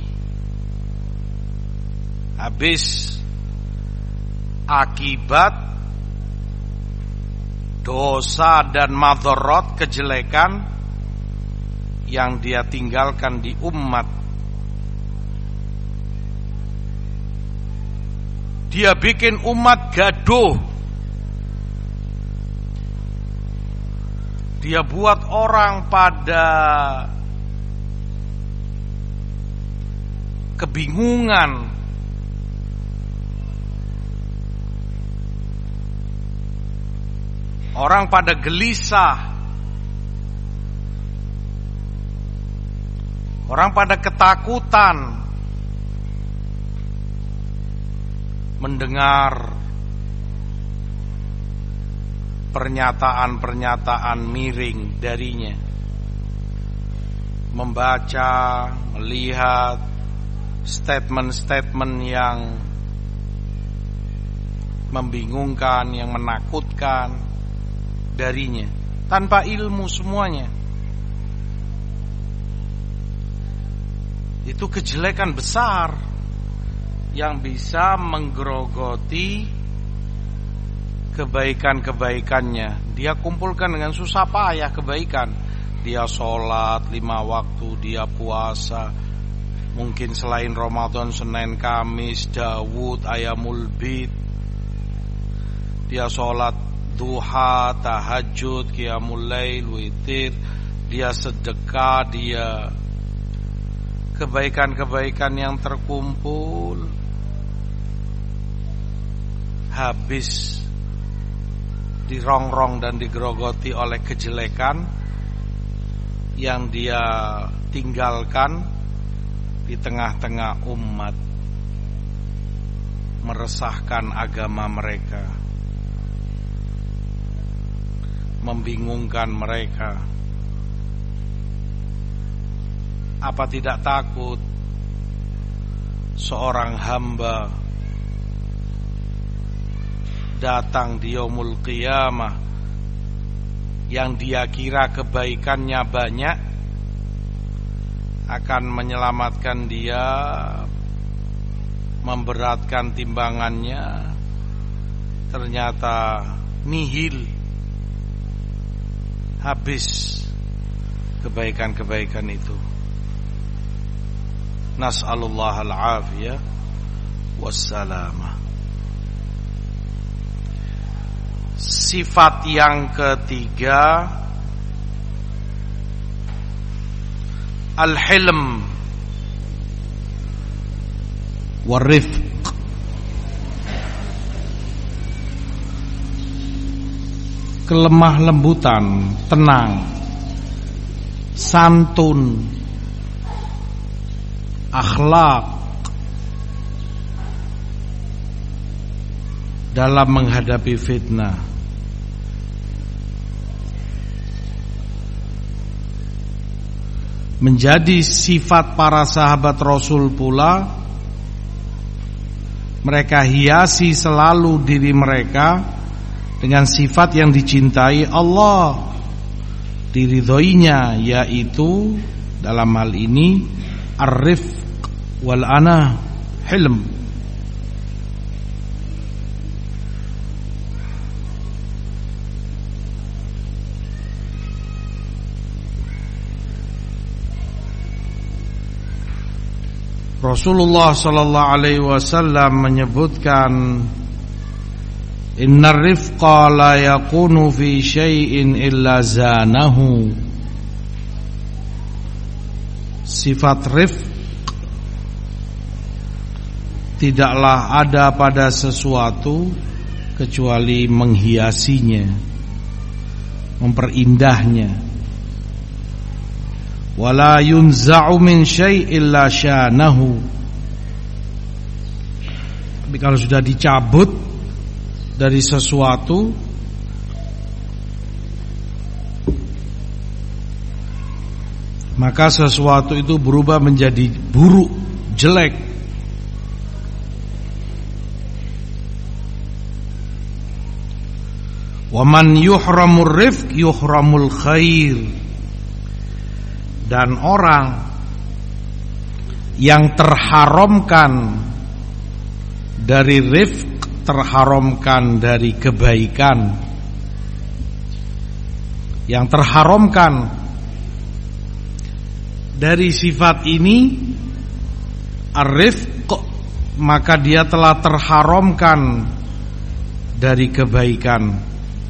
habis akibat dosa dan madharat, kejelekan yang dia tinggalkan di umat. Dia bikin umat gaduh, dia buat orang pada kebingungan, orang pada gelisah, orang pada ketakutan mendengar pernyataan-pernyataan miring darinya, membaca, melihat statement-statement yang membingungkan, yang menakutkan darinya, tanpa ilmu semuanya. Itu kejelekan besar yang bisa menggerogoti kebaikan-kebaikannya. Dia kumpulkan dengan susah payah kebaikan. Dia sholat 5 waktu, dia puasa, mungkin selain Ramadan Senin Kamis, Daud, Ayamul Bid. Dia sholat duha, tahajud, qiyamul lail, witir. Dia sedekah, dia kebaikan-kebaikan yang terkumpul habis dirongrong dan digerogoti oleh kejelekan yang dia tinggalkan di tengah-tengah umat, meresahkan agama mereka, membingungkan mereka. Apa tidak takut seorang hamba datang di yaumul qiyamah yang dia kira kebaikannya banyak akan menyelamatkan dia, memberatkan timbangannya, ternyata nihil, habis kebaikan-kebaikan itu. Nas'alullah al-afiyah wassalamah. Sifat yang ketiga, al-hilm warifq, kelemah lembutan, tenang, santun, akhlak dalam menghadapi fitnah. Menjadi sifat para sahabat Rasul pula. Mereka hiasi selalu diri mereka dengan sifat yang dicintai Allah, diridhoinya, yaitu dalam hal ini ar-rifq wal ana, hilm. Rasulullah sallallahu alaihi wasallam menyebutkan, innar rifqa la yakunu fi syai'in illa zanahu. Sifat rifq tidaklah ada pada sesuatu kecuali menghiasinya, memperindahnya. Wala yunza'u min syai' illa syanahu. Tapi kalau sudah dicabut dari sesuatu, maka sesuatu itu berubah menjadi buruk, jelek. Wa man yuhramur rifq yuhramul khair. Dan orang yang terharamkan dari rifq, terharamkan dari kebaikan, yang terharamkan dari sifat ini ar-rifq, maka dia telah terharamkan dari kebaikan.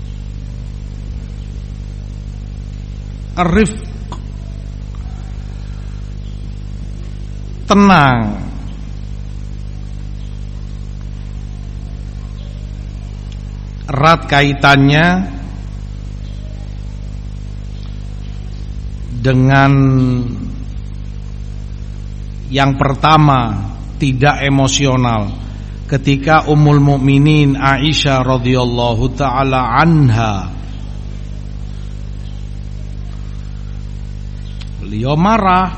Ar-rifq, tenang, erat kaitannya dengan yang pertama, tidak emosional. Ketika Ummul Mukminin Aisyah radhiyallahu taala anha, beliau marah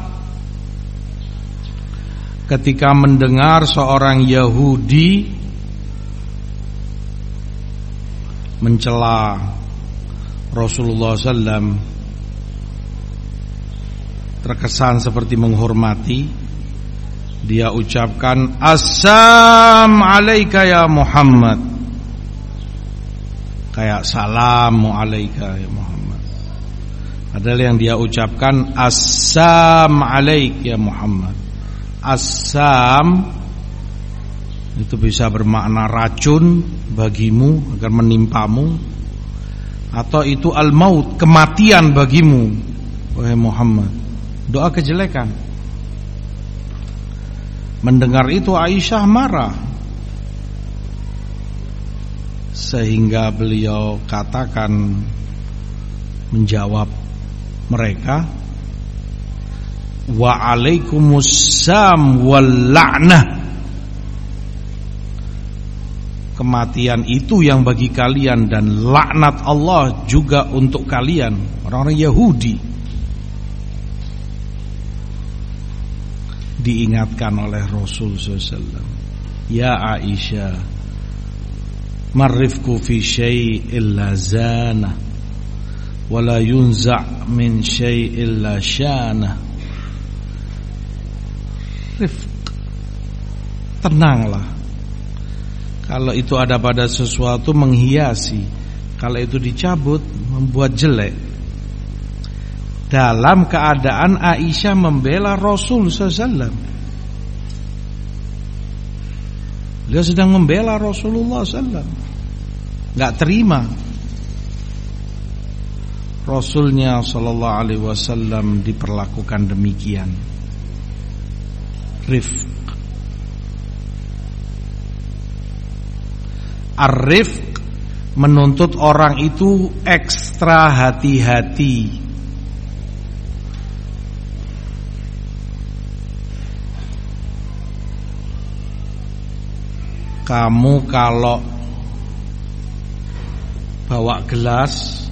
ketika mendengar seorang Yahudi mencela Rasulullah SAW, terkesan seperti menghormati. Dia ucapkan, "Assalamu alayka ya Muhammad." Kayak salamu alayka ya Muhammad. Padahal yang dia ucapkan, "Assalamu alayka ya Muhammad." Assam itu bisa bermakna racun bagimu agar menimpamu, atau itu al-maut, kematian bagimu wahai Muhammad. Doa kejelekan. Mendengar itu Aisyah marah, sehingga beliau katakan, menjawab mereka, "Wa alaikumussalam wal la'nah." Kematian itu yang bagi kalian, dan laknat Allah juga untuk kalian, orang-orang Yahudi. Diingatkan oleh Rasul SAW, "Ya Aisyah, marrifku fi syai' illa zana, wala yunza' min syai' illa syana." Rifq, tenanglah. Kalau itu ada pada sesuatu menghiasi, kalau itu dicabut membuat jelek. Dalam keadaan Aisyah membela Rasul SAW, beliau sedang membela Rasulullah SAW, nggak terima Rasulnya Sallallahu Alaihi Wasallam diperlakukan demikian. Rifq, ar-rifq menuntut orang itu ekstra hati-hati. Kamu kalau bawa gelas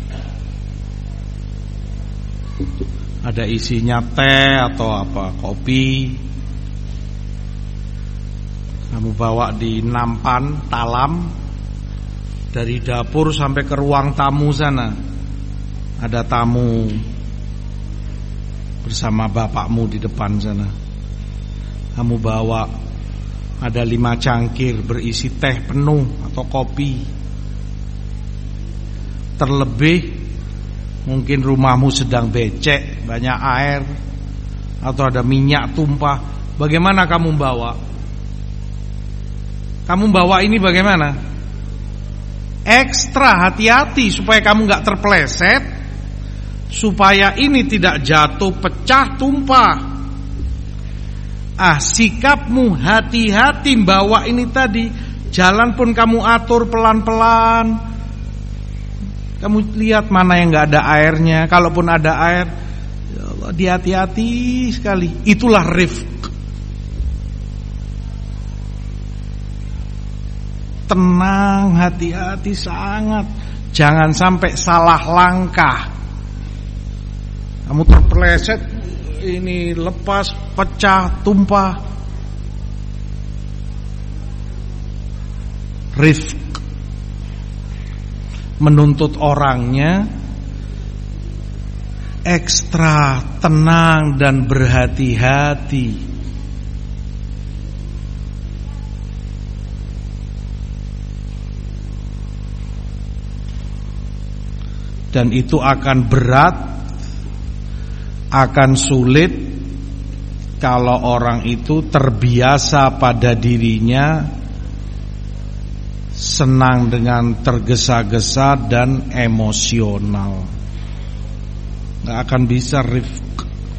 ada isinya teh atau apa, kopi, kamu bawa di nampan talam dari dapur sampai ke ruang tamu sana, ada tamu bersama bapakmu di depan sana, kamu bawa ada 5 cangkir berisi teh penuh atau kopi. Terlebih mungkin rumahmu sedang becek, banyak air, atau ada minyak tumpah. Bagaimana kamu bawa? Kamu bawa ini bagaimana? Ekstra hati-hati supaya kamu gak terpeleset, supaya ini tidak jatuh, pecah, tumpah. Sikapmu hati-hati bawa ini tadi. Jalan pun kamu atur pelan-pelan. Kamu lihat mana yang gak ada airnya. Kalaupun ada air, ya Allah, hati-hati sekali. Itulah rifq. Tenang, hati-hati sangat. Jangan sampai salah langkah. Kamu terpeleset, ini lepas, pecah, tumpah. Rifq, menuntut orangnya ekstra tenang dan berhati-hati. Dan itu akan berat, akan sulit kalau orang itu terbiasa pada dirinya senang dengan tergesa-gesa dan emosional. Gak akan bisa rifq.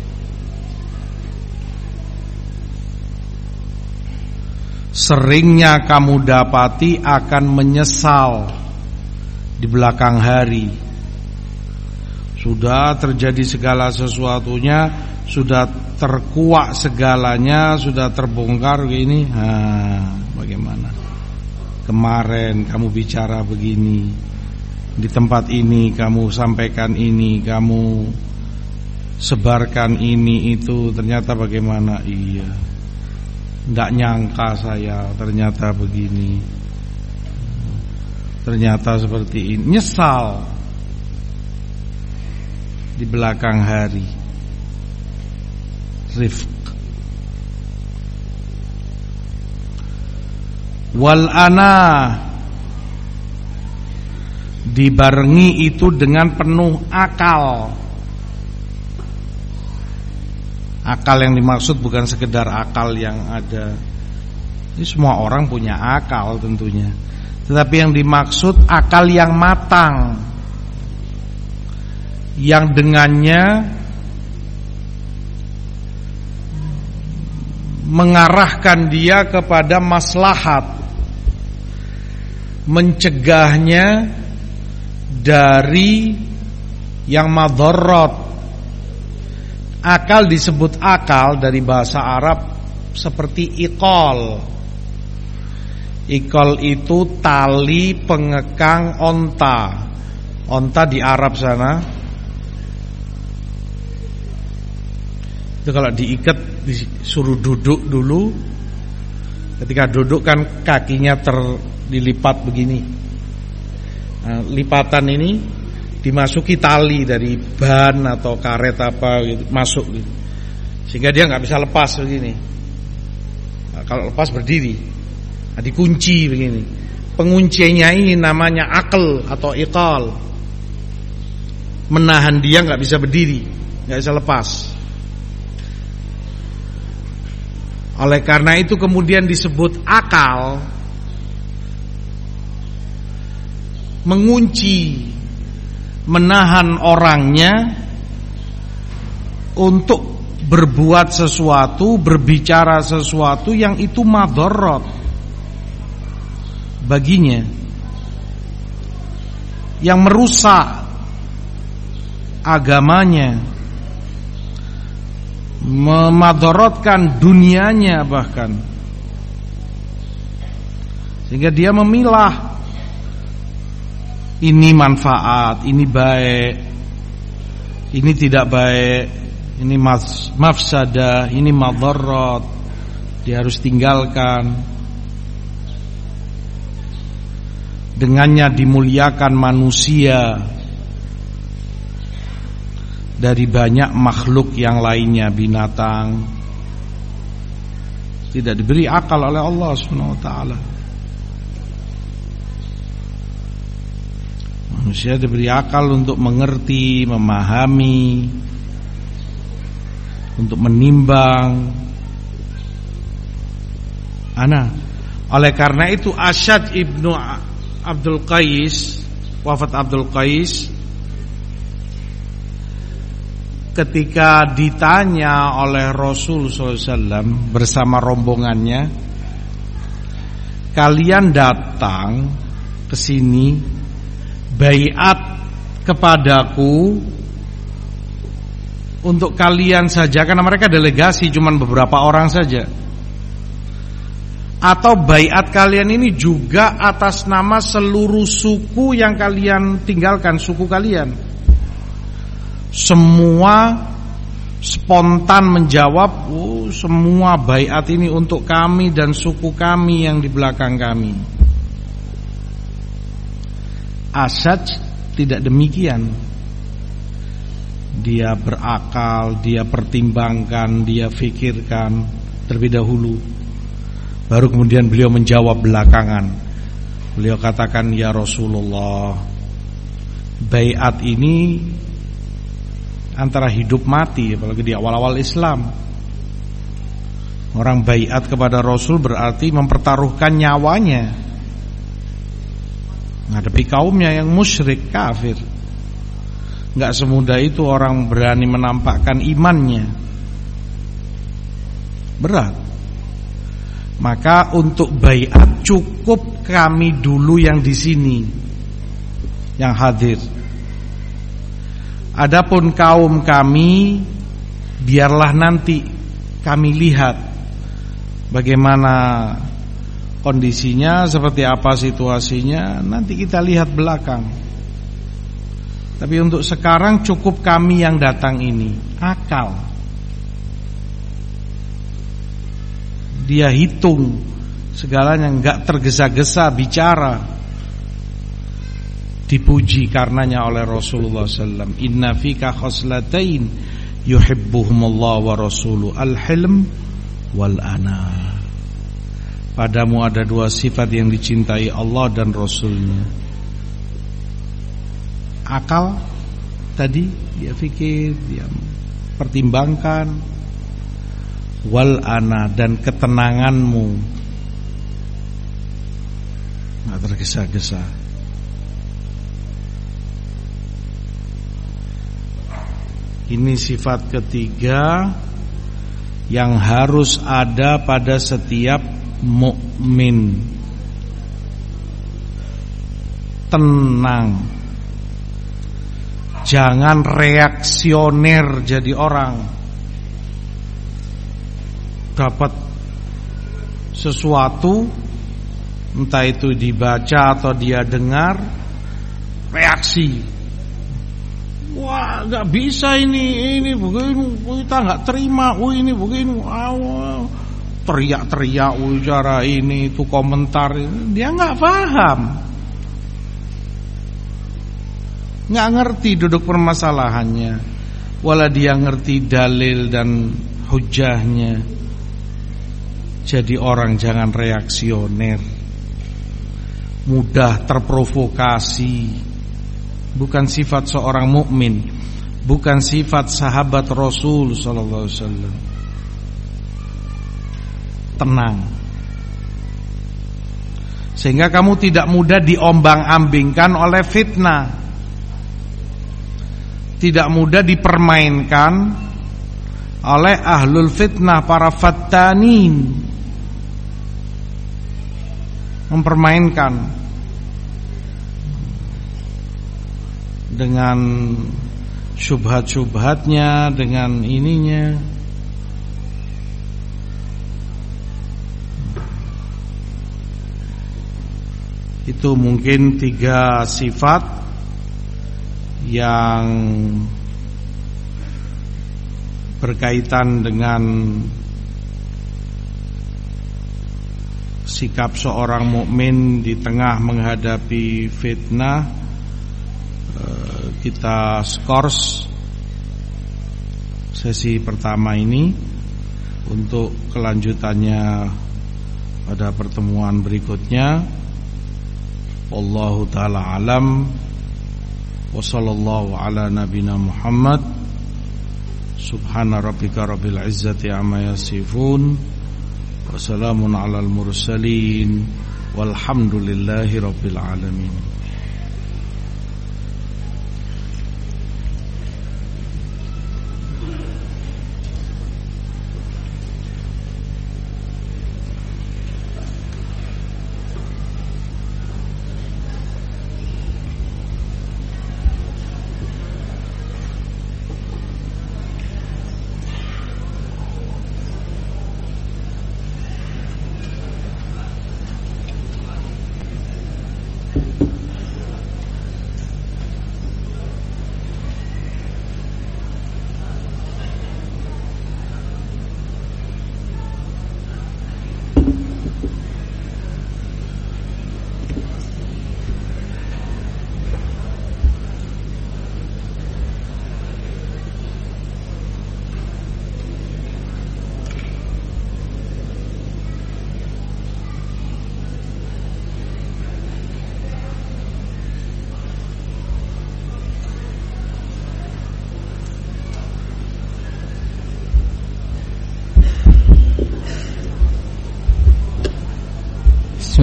Seringnya kamu dapati akan menyesal di belakang hari. Sudah terjadi segala sesuatunya, sudah terkuak segalanya, sudah terbongkar begini. Bagaimana? Kemarin kamu bicara begini, di tempat ini kamu sampaikan ini, kamu sebarkan ini itu, ternyata bagaimana? Iya, tidak nyangka saya ternyata begini, ternyata seperti ini. Nyesal di belakang hari. Rifq. Wal ana, dibarengi itu dengan penuh akal. Akal yang dimaksud bukan sekedar akal yang ada. Ini semua orang punya akal tentunya. Tetapi yang dimaksud akal yang matang, yang dengannya mengarahkan dia kepada maslahat, mencegahnya dari yang madharat. Akal disebut akal dari bahasa Arab seperti iqal. Iqal itu tali pengekang onta. Onta di Arab sana itu kalau diikat disuruh duduk dulu. Ketika duduk kan kakinya dilipat begini. Nah, lipatan ini dimasuki tali dari ban atau karet apa gitu, masuk gitu. Sehingga dia nggak bisa lepas begini. Nah, kalau lepas berdiri, nah, dikunci begini. Penguncinya ini namanya akal atau iqal. Menahan dia nggak bisa berdiri, nggak bisa lepas. Oleh karena itu kemudian disebut akal, mengunci, menahan orangnya untuk berbuat sesuatu, berbicara sesuatu yang itu madharat baginya, yang merusak agamanya, memadharatkan dunianya bahkan. Sehingga dia memilah, ini manfaat, ini baik, ini tidak baik, ini mafsadah, ini madharat, dia harus tinggalkan. Dengannya dimuliakan manusia dari banyak makhluk yang lainnya, binatang. Tidak diberi akal oleh Allah Subhanahu wa taala. Manusia diberi akal untuk mengerti, memahami, untuk menimbang. Oleh karena itu Asyad ibnu Abdul Qais, wafat Abdul Qais, ketika ditanya oleh Rasul SAW bersama rombongannya, kalian datang ke sini baiat kepadaku untuk kalian saja, karena mereka delegasi cuman beberapa orang saja, atau baiat kalian ini juga atas nama seluruh suku yang kalian tinggalkan, suku kalian, semua spontan menjawab, semua baiat ini untuk kami dan suku kami yang di belakang kami. Asad tidak demikian. Dia berakal, dia pertimbangkan, dia fikirkan terlebih dahulu, baru kemudian beliau menjawab belakangan. Beliau katakan, ya Rasulullah, baiat ini antara hidup mati, apalagi di awal-awal Islam. Orang baiat kepada Rasul berarti mempertaruhkan nyawanya menghadapi kaumnya yang musyrik, kafir. Enggak semudah itu orang berani menampakkan imannya. Berat. Maka untuk baiat cukup kami dulu yang di sini, yang hadir. Adapun kaum kami, biarlah nanti kami lihat bagaimana kondisinya, seperti apa situasinya, nanti kita lihat belakang. Tapi untuk sekarang cukup kami yang datang ini. Akal. Dia hitung segalanya, enggak tergesa-gesa bicara. Dipuji karenanya oleh Rasulullah SAW. Inna fika khoslatain yuhibbuhumullah wa rasuluh, al-hilm wal-ana. Padamu ada dua sifat yang dicintai Allah dan Rasulnya. Akal tadi dia fikir, dia pertimbangkan, wal-ana, dan ketenanganmu, nggak tergesa-gesa. Ini sifat ketiga yang harus ada pada setiap mukmin. Tenang. Jangan reaksioner jadi orang. Dapat sesuatu, entah itu dibaca atau dia dengar, reaksi. Wah, nggak bisa ini begini, kita nggak terima. Ini begini, teriak-teriak, cara ini itu komentar, dia nggak paham, nggak ngerti duduk permasalahannya, wala dia ngerti dalil dan hujahnya. Jadi orang jangan reaksioner, mudah terprovokasi. Bukan sifat seorang mukmin, bukan sifat sahabat Rasul sallallahu alaihi wasallam. Tenang. Sehingga kamu tidak mudah diombang-ambingkan oleh fitnah. Tidak mudah dipermainkan oleh ahlul fitnah, para fattanin. Mempermainkan dengan syubhat-syubhatnya, dengan ininya. Itu mungkin 3 sifat yang berkaitan dengan sikap seorang mukmin di tengah menghadapi fitnah. Kita skors sesi pertama ini. Untuk kelanjutannya pada pertemuan berikutnya. Wallahu ta'ala alam. Wa sallallahu ala nabina Muhammad. Subhana rabbika rabbil izzati amma yasifun. Wa salamun alal mursalin. Walhamdulillahi rabbil alamin.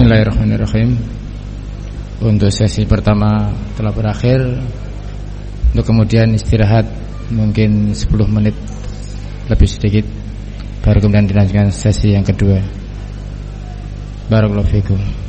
Bismillahirrahmanirrahim. Untuk sesi pertama telah berakhir. Untuk kemudian istirahat mungkin 10 menit lebih sedikit, baru kemudian dilanjutkan sesi yang kedua. Barakallahu fikum.